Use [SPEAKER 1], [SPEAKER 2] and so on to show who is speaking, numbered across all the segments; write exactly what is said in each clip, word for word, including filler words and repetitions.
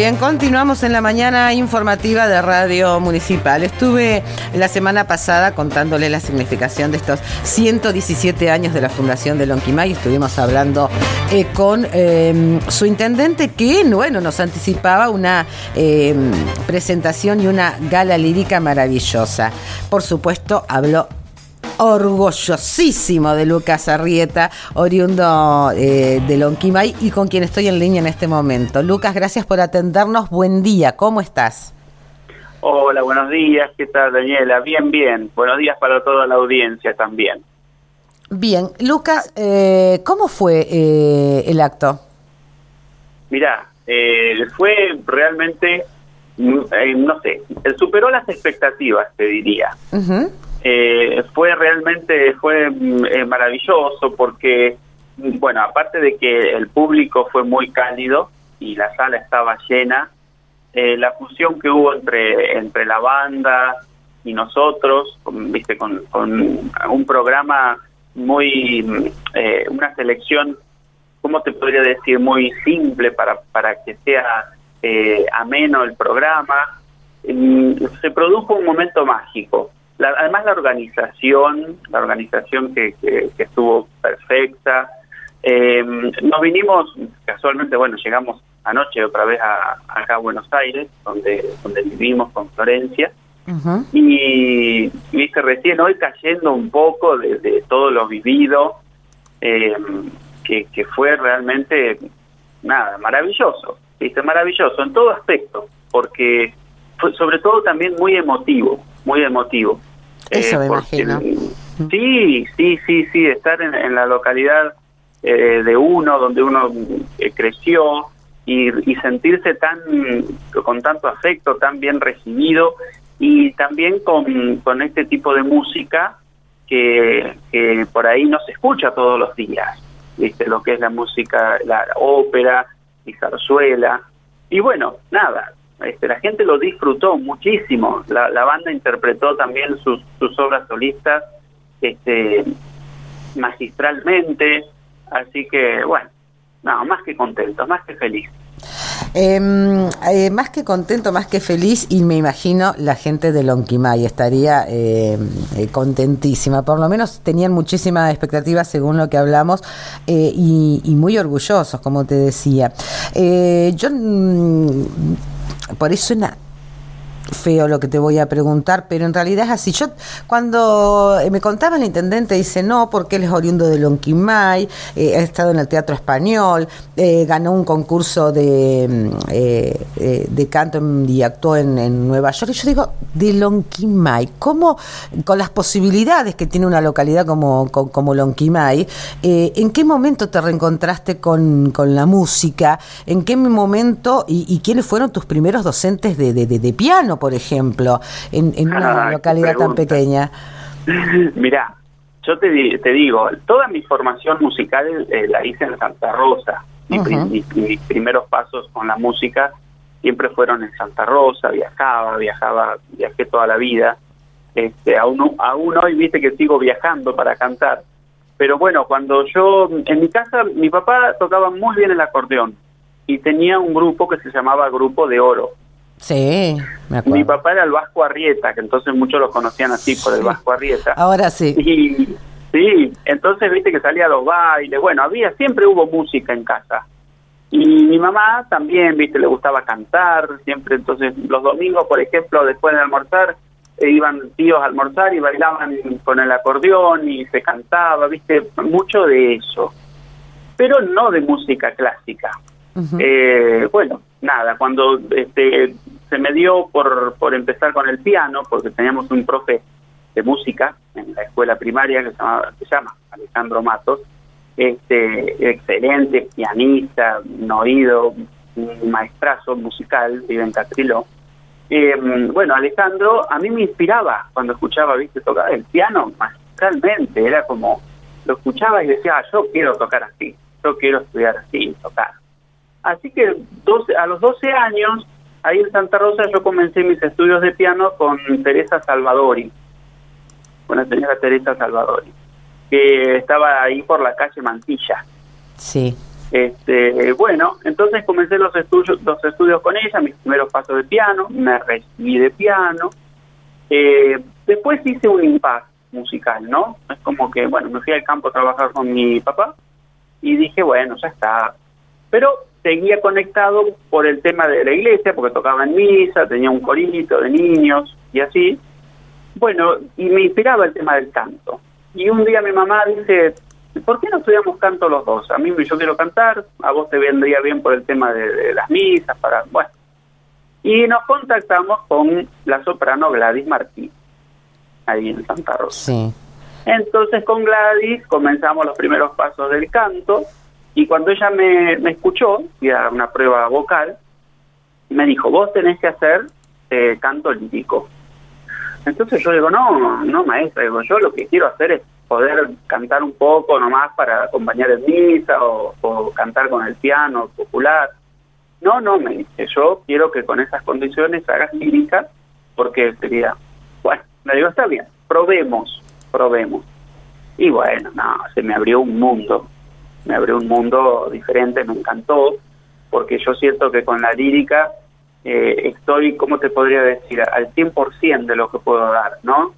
[SPEAKER 1] Bien, continuamos en la mañana informativa de Radio Municipal. Estuve la semana pasada contándole la significación de estos ciento diecisiete años de la fundación de Lonquimay. Estuvimos hablando eh, con eh, su intendente, que bueno, nos anticipaba una eh, presentación y una gala lírica maravillosa. Por supuesto, habló orgullosísimo de Lucas Arrieta, oriundo eh, de Lonquimay, y con quien estoy en línea en este momento. Lucas, gracias por atendernos. Buen día, ¿cómo estás?
[SPEAKER 2] Hola, buenos días. ¿Qué tal, Daniela? Bien, bien. Buenos días para toda la audiencia también.
[SPEAKER 1] Bien, Lucas, eh, ¿cómo fue eh, el acto?
[SPEAKER 2] Mirá, eh, fue realmente, eh, no sé, superó las expectativas, te diría. Uh-huh. Eh, fue realmente, fue eh, maravilloso porque, bueno, aparte de que el público fue muy cálido y la sala estaba llena, eh, la fusión que hubo entre entre la banda y nosotros, con, viste, con, con un programa muy, eh, una selección, ¿cómo te podría decir? Muy simple para, para que sea eh, ameno el programa. Eh, se produjo un momento mágico. La, además la organización, la organización que, que, que estuvo perfecta. Eh, nos vinimos, casualmente, bueno, llegamos anoche otra vez a, acá a Buenos Aires, donde donde vivimos con Florencia. Uh-huh. Y, viste, recién hoy cayendo un poco de, de todo lo vivido, eh, que, que fue realmente, nada, maravilloso, viste, maravilloso en todo aspecto, porque fue sobre todo también muy emotivo, muy emotivo.
[SPEAKER 1] Eso
[SPEAKER 2] eh,
[SPEAKER 1] me
[SPEAKER 2] porque,
[SPEAKER 1] imagino.
[SPEAKER 2] Sí, sí, sí, sí, estar en, en la localidad eh, de uno, donde uno eh, creció, y, y sentirse tan con tanto afecto, tan bien recibido, y también con, con este tipo de música que, que por ahí no se escucha todos los días, ¿viste? Lo que es la música, la ópera y zarzuela. Y bueno, nada, este, la gente lo disfrutó muchísimo. La, la banda interpretó también sus, sus obras solistas este, magistralmente. Así que, bueno, no, más que contento, más que feliz.
[SPEAKER 1] Eh, eh, más que contento, más que feliz, y me imagino la gente de Lonquimay estaría eh, eh, contentísima, por lo menos tenían muchísimas expectativas según lo que hablamos, eh, y, y muy orgullosos, como te decía. Eh, yo, mm, por eso suena feo lo que te voy a preguntar, pero en realidad es así. Yo, cuando me contaba el intendente, dice no, porque él es oriundo de Lonquimay, eh, ha estado en el Teatro Español, eh, ganó un concurso de eh, eh, de canto en, y actuó en, en Nueva York. Y yo digo, de Lonquimay, ¿cómo, con las posibilidades que tiene una localidad como, como, como Lonquimay, eh, en qué momento te reencontraste con, con la música? ¿En qué momento y, y quiénes fueron tus primeros docentes de, de, de, de piano, por ejemplo, en, en una ah, localidad tan pequeña?
[SPEAKER 2] Mirá, yo te, te digo, toda mi formación musical eh, la hice en Santa Rosa. Uh-huh. Mis, mis, mis primeros pasos con la música siempre fueron en Santa Rosa. Viajaba, viajaba, viajé toda la vida. Este, aún, aún hoy, viste que sigo viajando para cantar. Pero bueno, cuando yo, en mi casa, mi papá tocaba muy bien el acordeón y tenía un grupo que se llamaba Grupo de Oro.
[SPEAKER 1] Sí, me acuerdo.
[SPEAKER 2] Mi papá era el Vasco Arrieta, que entonces muchos lo conocían así, sí, por el Vasco Arrieta.
[SPEAKER 1] Ahora sí.
[SPEAKER 2] Y sí, entonces viste que salía a los bailes, bueno, había, siempre hubo música en casa. Y mi mamá también, viste, le gustaba cantar, siempre, entonces los domingos, por ejemplo, después de almorzar, eh, iban tíos a almorzar y bailaban con el acordeón y se cantaba, viste, mucho de eso. Pero no de música clásica. Uh-huh. Eh, bueno, nada, cuando este se me dio por por empezar con el piano, porque teníamos un profe de música en la escuela primaria que se llama, se llama Alejandro Matos, este excelente pianista, un oído, un maestrazo musical, vive en Catriló. Eh, bueno, Alejandro a mí me inspiraba cuando escuchaba, viste, tocar el piano magistralmente, era como, lo escuchaba y decía, ah, yo quiero tocar así, yo quiero estudiar así, tocar. Así que doce, a los doce años, ahí en Santa Rosa, yo comencé mis estudios de piano con Teresa Salvadori, con la señora Teresa Salvadori, que estaba ahí por la calle Mantilla.
[SPEAKER 1] Sí.
[SPEAKER 2] Este, bueno, entonces comencé los estudios, los estudios con ella, mis primeros pasos de piano, me recibí de piano. Eh, después hice un impasse musical, ¿no? Es como que, bueno, me fui al campo a trabajar con mi papá y dije, bueno, ya está. Pero seguía conectado por el tema de la iglesia, porque tocaba en misa, tenía un corito de niños y así. Bueno, y me inspiraba el tema del canto. Y un día mi mamá dice, ¿por qué no estudiamos canto los dos? A mí yo quiero cantar, a vos te vendría bien por el tema de, de las misas, para bueno. Y nos contactamos con la soprano Gladys Martí, ahí en Santa Rosa.
[SPEAKER 1] Sí.
[SPEAKER 2] Entonces con Gladys comenzamos los primeros pasos del canto, y cuando ella me, me escuchó, y a una prueba vocal, me dijo, vos tenés que hacer eh, canto lírico. Entonces yo digo, no, no maestra, digo, yo lo que quiero hacer es poder cantar un poco nomás para acompañar en misa o, o cantar con el piano popular. No, no, me dice, yo quiero que con esas condiciones hagas lírica, porque sería, bueno, le digo, está bien, probemos, probemos. Y bueno, no, se me abrió un mundo, me abrió un mundo diferente, me encantó, porque yo siento que con la lírica eh, estoy, ¿cómo te podría decir?, al cien por ciento de lo que puedo dar, ¿no?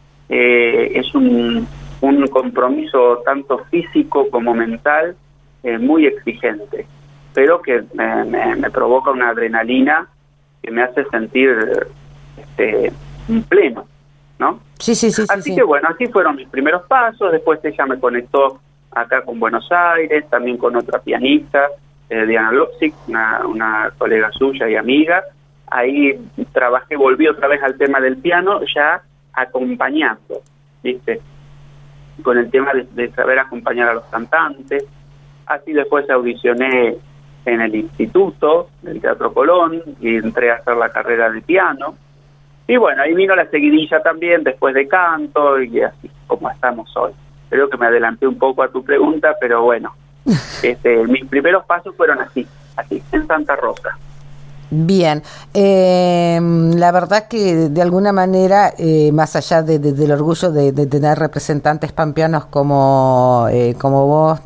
[SPEAKER 2] Eh, es un, un compromiso tanto físico como mental eh, muy exigente, pero que me, me, me provoca una adrenalina que me hace sentir este, pleno, ¿no?
[SPEAKER 1] Sí, sí, sí.
[SPEAKER 2] Así
[SPEAKER 1] sí,
[SPEAKER 2] que
[SPEAKER 1] sí.
[SPEAKER 2] bueno, así fueron mis primeros pasos. Después ella me conectó acá con Buenos Aires, también con otra pianista, eh, Diana Lopsic, una, una colega suya y amiga. Ahí trabajé, volví otra vez al tema del piano, ya acompañando, ¿viste? Con el tema de, de saber acompañar a los cantantes. Así después audicioné en el Instituto del Teatro Colón y entré a hacer la carrera de piano. Y bueno, ahí vino la seguidilla también después de canto y así como estamos hoy. Creo que me adelanté un poco a tu pregunta, pero bueno, este, mis primeros pasos fueron así, así, en Santa Rosa.
[SPEAKER 1] Bien, eh, la verdad que de alguna manera, eh, más allá de, de, del orgullo de, de tener representantes pampeanos como, eh, como vos,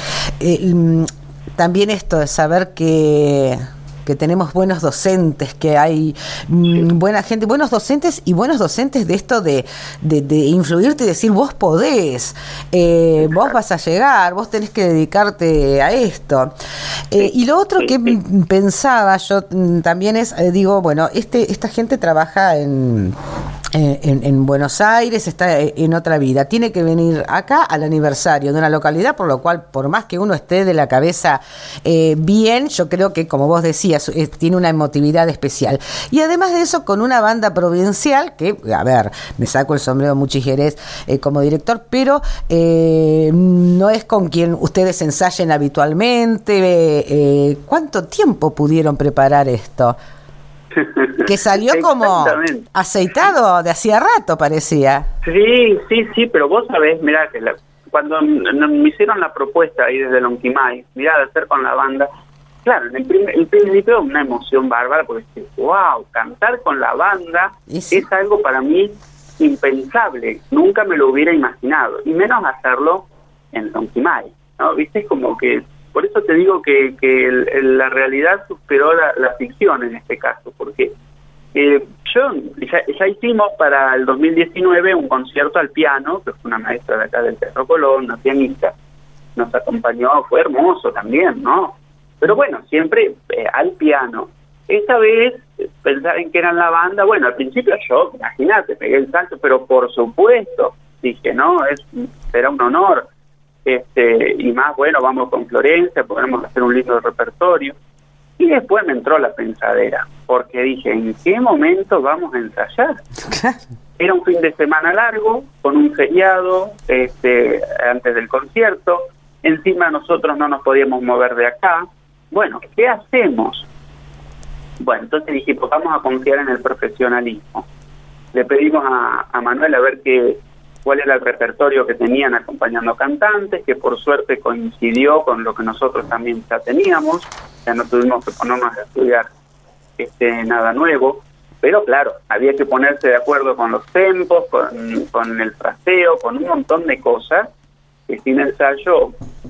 [SPEAKER 1] eh, también esto de saber que... que tenemos buenos docentes, que hay mmm, buena gente, buenos docentes y buenos docentes de esto de, de, de influirte y decir, vos podés, eh, vos vas a llegar, vos tenés que dedicarte a esto. Eh, y lo otro que pensaba yo también es, eh, digo, bueno, este esta gente trabaja en... En, en Buenos Aires, está en otra vida, tiene que venir acá al aniversario de una localidad, por lo cual, por más que uno esté de la cabeza eh, bien, yo creo que, como vos decías, eh, tiene una emotividad especial. Y además de eso, con una banda provincial, que, a ver, me saco el sombrero Muchi Jerez eh, como director, pero eh, no es con quien ustedes ensayen habitualmente. Eh, eh, ¿Cuánto tiempo pudieron preparar esto? Que salió como aceitado de hacía rato, parecía.
[SPEAKER 2] Sí, sí, sí, pero vos sabés, mirá, que la, cuando me hicieron la propuesta ahí desde Lonquimay, mirá, de hacer con la banda, claro, en el, primer, el principio una emoción bárbara, porque dije, wow, cantar con la banda sí. Es algo para mí impensable, nunca me lo hubiera imaginado, y menos hacerlo en Lonquimay, ¿no? Viste, como que... Por eso te digo que, que el, el, la realidad superó la, la ficción en este caso, porque eh, yo ya, ya hicimos para el dos mil diecinueve un concierto al piano, que fue una maestra de acá del Teatro Colón, una pianista, nos acompañó, fue hermoso también, ¿no? Pero bueno, siempre eh, al piano. Esta vez, pensar en que eran la banda, bueno, al principio yo, imagínate, pegué el salto, pero por supuesto, dije, no, es será un honor. Este, y más, bueno, vamos con Florencia, podemos hacer un lindo repertorio. Y después me entró la pensadera, porque dije, ¿en qué momento vamos a ensayar? Era un fin de semana largo, con un feriado este, antes del concierto, encima nosotros no nos podíamos mover de acá. Bueno, ¿qué hacemos? Bueno, entonces dije, pues vamos a confiar en el profesionalismo. Le pedimos a, a Manuel a ver qué... cuál era el repertorio que tenían acompañando cantantes, que por suerte coincidió con lo que nosotros también ya teníamos, ya no tuvimos que ponernos a estudiar este nada nuevo, pero claro, había que ponerse de acuerdo con los tempos, con, con el fraseo, con un montón de cosas que sin ensayo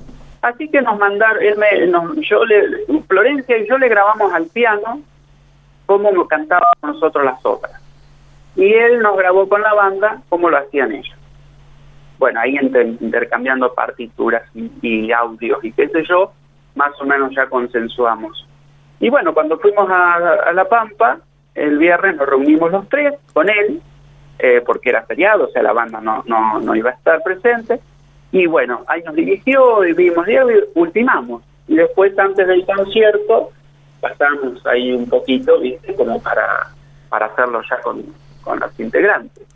[SPEAKER 2] Así que nos mandaron, él me, nos, yo le, Florencia y yo le grabamos al piano cómo cantábamos nosotros las obras. Y él nos grabó con la banda cómo lo hacían ellos. Bueno, ahí inter, intercambiando partituras y, y audios y qué sé yo, más o menos ya consensuamos. Y bueno, cuando fuimos a, a La Pampa, el viernes nos reunimos los tres con él, eh, porque era feriado, o sea, la banda no, no, no iba a estar presente. Y bueno, ahí nos dirigió y vimos y ultimamos. Y después, antes del concierto, pasamos ahí un poquito, ¿viste? Como para, para hacerlo ya con, con los integrantes.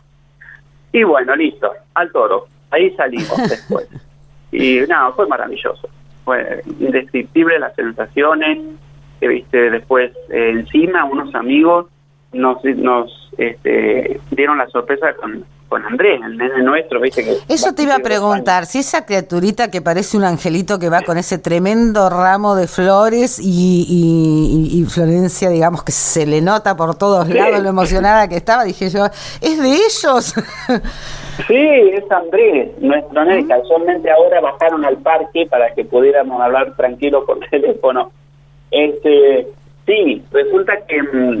[SPEAKER 2] Y bueno, listo, al toro. Ahí salimos después. Y nada, fue maravilloso. Fue indescriptible las sensaciones. Que viste después, eh, encima, unos amigos nos nos este, dieron la sorpresa con, con Andrés, el nene nuestro, viste que...
[SPEAKER 1] Eso te iba a preguntar, si esa criaturita que parece un angelito que va con ese tremendo ramo de flores y, y, y Florencia, digamos, que se le nota por todos sí. lados lo emocionada que estaba, dije yo, ¿es de ellos?
[SPEAKER 2] Sí, es Andrés, nuestro nene. Casualmente ahora bajaron al parque para que pudiéramos hablar tranquilo por teléfono. Este, sí, resulta que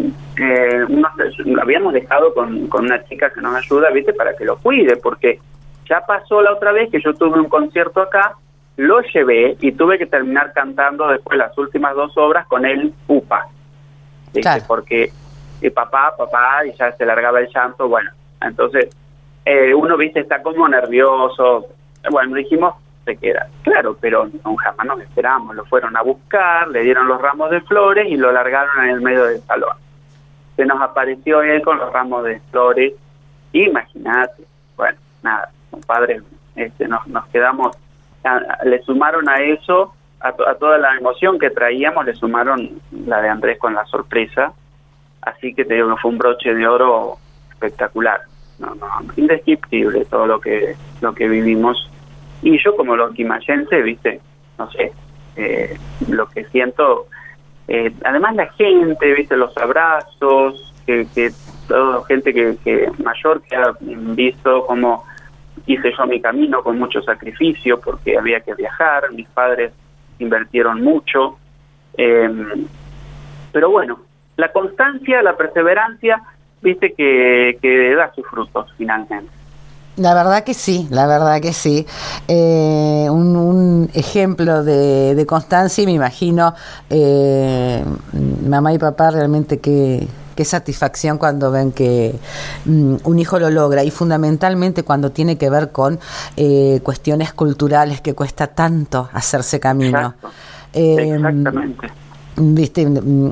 [SPEAKER 2] eh, nos, lo habíamos dejado con, con una chica que nos ayuda, viste, para que lo cuide, porque ya pasó la otra vez que yo tuve un concierto acá, lo llevé y tuve que terminar cantando después las últimas dos obras con él, upa, ¿viste? Claro. Porque eh, papá, papá, y ya se largaba el llanto, bueno, entonces eh, uno, viste, está como nervioso, bueno, dijimos, se queda, claro, pero no, jamás nos esperamos, lo fueron a buscar, le dieron los ramos de flores y lo largaron en el medio del salón. Se nos apareció él con los ramos de flores, imagínate, bueno, nada, compadre, este, nos, nos quedamos, a, le sumaron a eso, a, to, a toda la emoción que traíamos, le sumaron la de Andrés con la sorpresa, así que te digo que fue un broche de oro espectacular, no, no, indescriptible todo lo que, lo que vivimos. Y yo como lonquimayense, viste, no sé, eh, lo que siento, eh, además la gente, viste, los abrazos, que, que toda gente que, que mayor que ha visto cómo hice yo mi camino con mucho sacrificio, porque había que viajar, mis padres invirtieron mucho, eh, pero bueno, la constancia, la perseverancia, viste que, que da sus frutos finalmente.
[SPEAKER 1] La verdad que sí, la verdad que sí. Eh, un, un ejemplo de, de constancia y me imagino eh, mamá y papá realmente qué, qué satisfacción cuando ven que um, un hijo lo logra y fundamentalmente cuando tiene que ver con eh, cuestiones culturales que cuesta tanto hacerse camino.
[SPEAKER 2] Exacto. Eh, Exactamente.
[SPEAKER 1] Viste,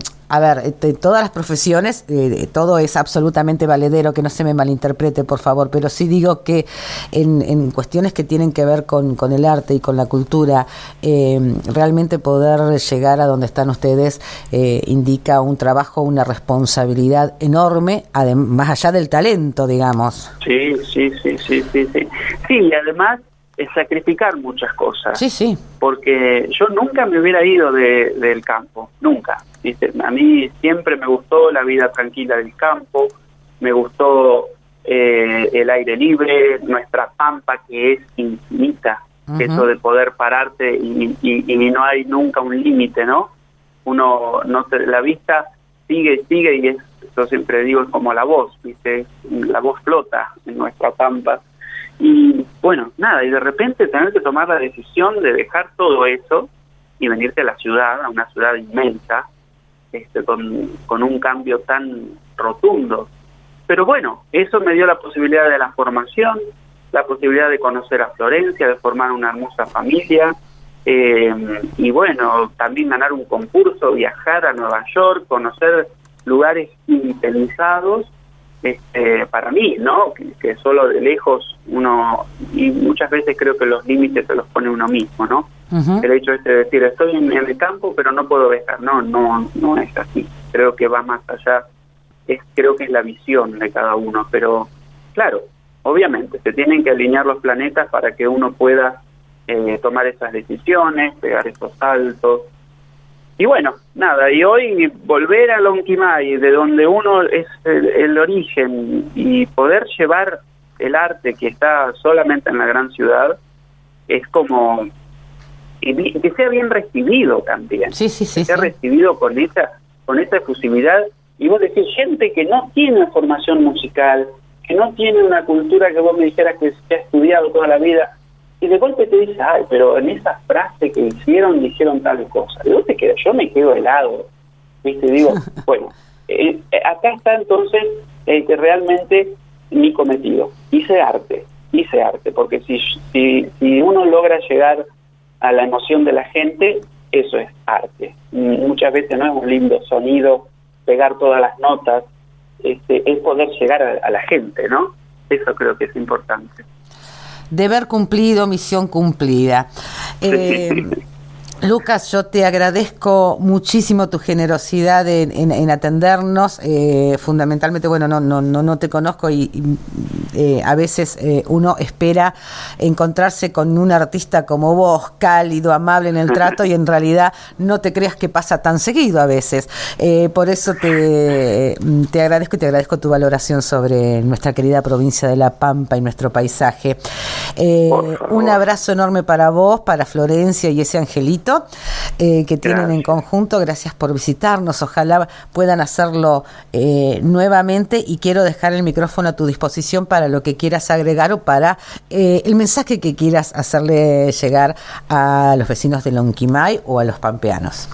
[SPEAKER 1] a ver, de todas las profesiones, eh, todo es absolutamente valedero, que no se me malinterprete, por favor, pero sí digo que en, en cuestiones que tienen que ver con, con el arte y con la cultura, eh, realmente poder llegar a donde están ustedes eh, indica un trabajo, una responsabilidad enorme, adem- más allá del talento, digamos.
[SPEAKER 2] Sí, sí, sí, sí, sí, sí. Sí, y además es sacrificar muchas cosas.
[SPEAKER 1] Sí, sí.
[SPEAKER 2] Porque yo nunca me hubiera ido de, del campo, nunca. ¿Viste? A mí siempre me gustó la vida tranquila del campo, me gustó eh, el aire libre, nuestra pampa que es infinita, uh-huh. Eso de poder pararte y, y, y no hay nunca un límite, ¿no? Uno, no te, la vista sigue, sigue y es, yo siempre digo, es como la voz, ¿viste? La voz flota en nuestra pampa. Y bueno, nada, y de repente tener que tomar la decisión de dejar todo eso y venirte a la ciudad, a una ciudad inmensa, este, con, con un cambio tan rotundo. Pero bueno, eso me dio la posibilidad de la formación, la posibilidad de conocer a Florencia, de formar una hermosa familia, eh, y bueno, también ganar un concurso, viajar a Nueva York, conocer lugares impensados, Este, para mí, ¿no? Que, que solo de lejos uno, y muchas veces creo que los límites se los pone uno mismo, ¿no? Uh-huh. El hecho este de decir, estoy en, en el campo, pero no puedo viajar. No, no, no es así. Creo que va más allá. Es, creo que es la visión de cada uno. Pero, claro, obviamente, se tienen que alinear los planetas para que uno pueda eh, tomar esas decisiones, pegar esos saltos. Y bueno, nada, y hoy volver a Lonquimay, de donde uno es el, el origen, y poder llevar el arte que está solamente en la gran ciudad, es como y que sea bien recibido también.
[SPEAKER 1] Sí, sí, sí.
[SPEAKER 2] Que sea
[SPEAKER 1] sí.
[SPEAKER 2] recibido con esa, con esa efusividad. Y vos decís, gente que no tiene una formación musical, que no tiene una cultura que vos me dijeras que se ha estudiado toda la vida, y de golpe te dice, ay, pero en esa frase que hicieron, dijeron tal cosa. Y vos te quedas, yo me quedo helado, ¿viste? Digo, bueno, eh, acá está entonces eh, que realmente mi cometido. Hice arte, hice arte, porque si, si, si uno logra llegar a la emoción de la gente, eso es arte. Muchas veces no es un lindo sonido, pegar todas las notas, este, es poder llegar a, a la gente, ¿no? Eso creo que es importante.
[SPEAKER 1] Deber cumplido, misión cumplida. Eh, Lucas, yo te agradezco muchísimo tu generosidad en, en, en atendernos. Eh, fundamentalmente, bueno, no, no, no, no te conozco y, y eh, a veces eh, uno espera encontrarse con un artista como vos, cálido, amable en el trato, y en realidad no te creas que pasa tan seguido a veces. Eh, por eso te, te agradezco y te agradezco tu valoración sobre nuestra querida provincia de La Pampa y nuestro paisaje. Eh, un abrazo enorme para vos, para Florencia y ese angelito Eh, que tienen Gracias. En conjunto. Gracias por visitarnos, ojalá puedan hacerlo eh, nuevamente, y quiero dejar el micrófono a tu disposición para lo que quieras agregar o para eh, el mensaje que quieras hacerle llegar a los vecinos de Lonquimay o a los pampeanos.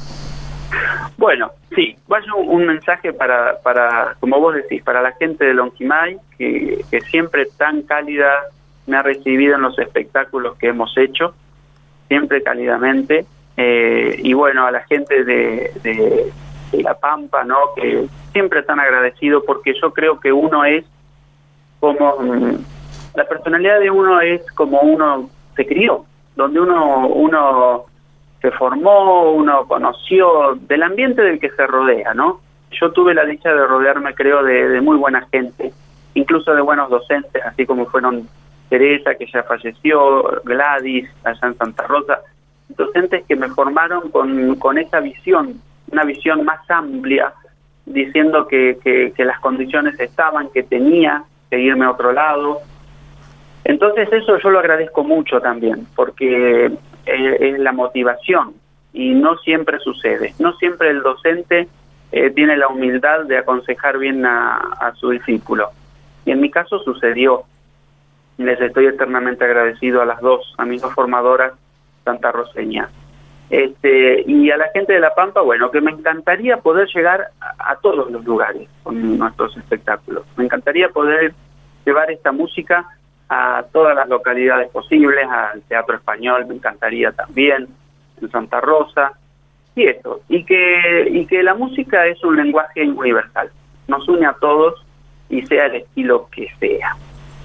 [SPEAKER 2] Bueno, sí, vaya un, un mensaje para, para, como vos decís, para la gente de Lonquimay, que, que siempre tan cálida me ha recibido en los espectáculos que hemos hecho, siempre cálidamente. Eh, y bueno, a la gente de, de, de La Pampa, ¿no? Que siempre están agradecidos, porque yo creo que uno es como, la personalidad de uno es como uno se crió, donde uno uno se formó, uno conoció, del ambiente del que se rodea, ¿no? Yo tuve la dicha de rodearme, creo, de, de muy buena gente, incluso de buenos docentes, así como fueron Teresa, que ya falleció, Gladys, allá en Santa Rosa, docentes que me formaron con, con esa visión, una visión más amplia, diciendo que, que, que las condiciones estaban, que tenía que irme a otro lado. Entonces eso yo lo agradezco mucho también, porque es, es la motivación, y no siempre sucede, no siempre el docente eh, tiene la humildad de aconsejar bien a, a su discípulo, y en mi caso sucedió. Les estoy eternamente agradecido a las dos, a mis dos formadoras santarroceñas. Este, y a la gente de La Pampa, bueno, que me encantaría poder llegar a, a todos los lugares con nuestros espectáculos. Me encantaría poder llevar esta música a todas las localidades posibles, al Teatro Español, me encantaría también, en Santa Rosa, y eso, y que, y que la música es un lenguaje universal, nos une a todos, y sea el estilo que sea.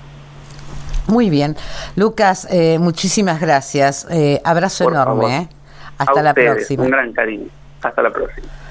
[SPEAKER 1] Muy bien. Lucas, eh, muchísimas gracias. Eh, abrazo
[SPEAKER 2] Por
[SPEAKER 1] enorme.
[SPEAKER 2] favor.
[SPEAKER 1] Eh. Hasta
[SPEAKER 2] a
[SPEAKER 1] la
[SPEAKER 2] ustedes,
[SPEAKER 1] próxima.
[SPEAKER 2] Un gran cariño. Hasta la próxima.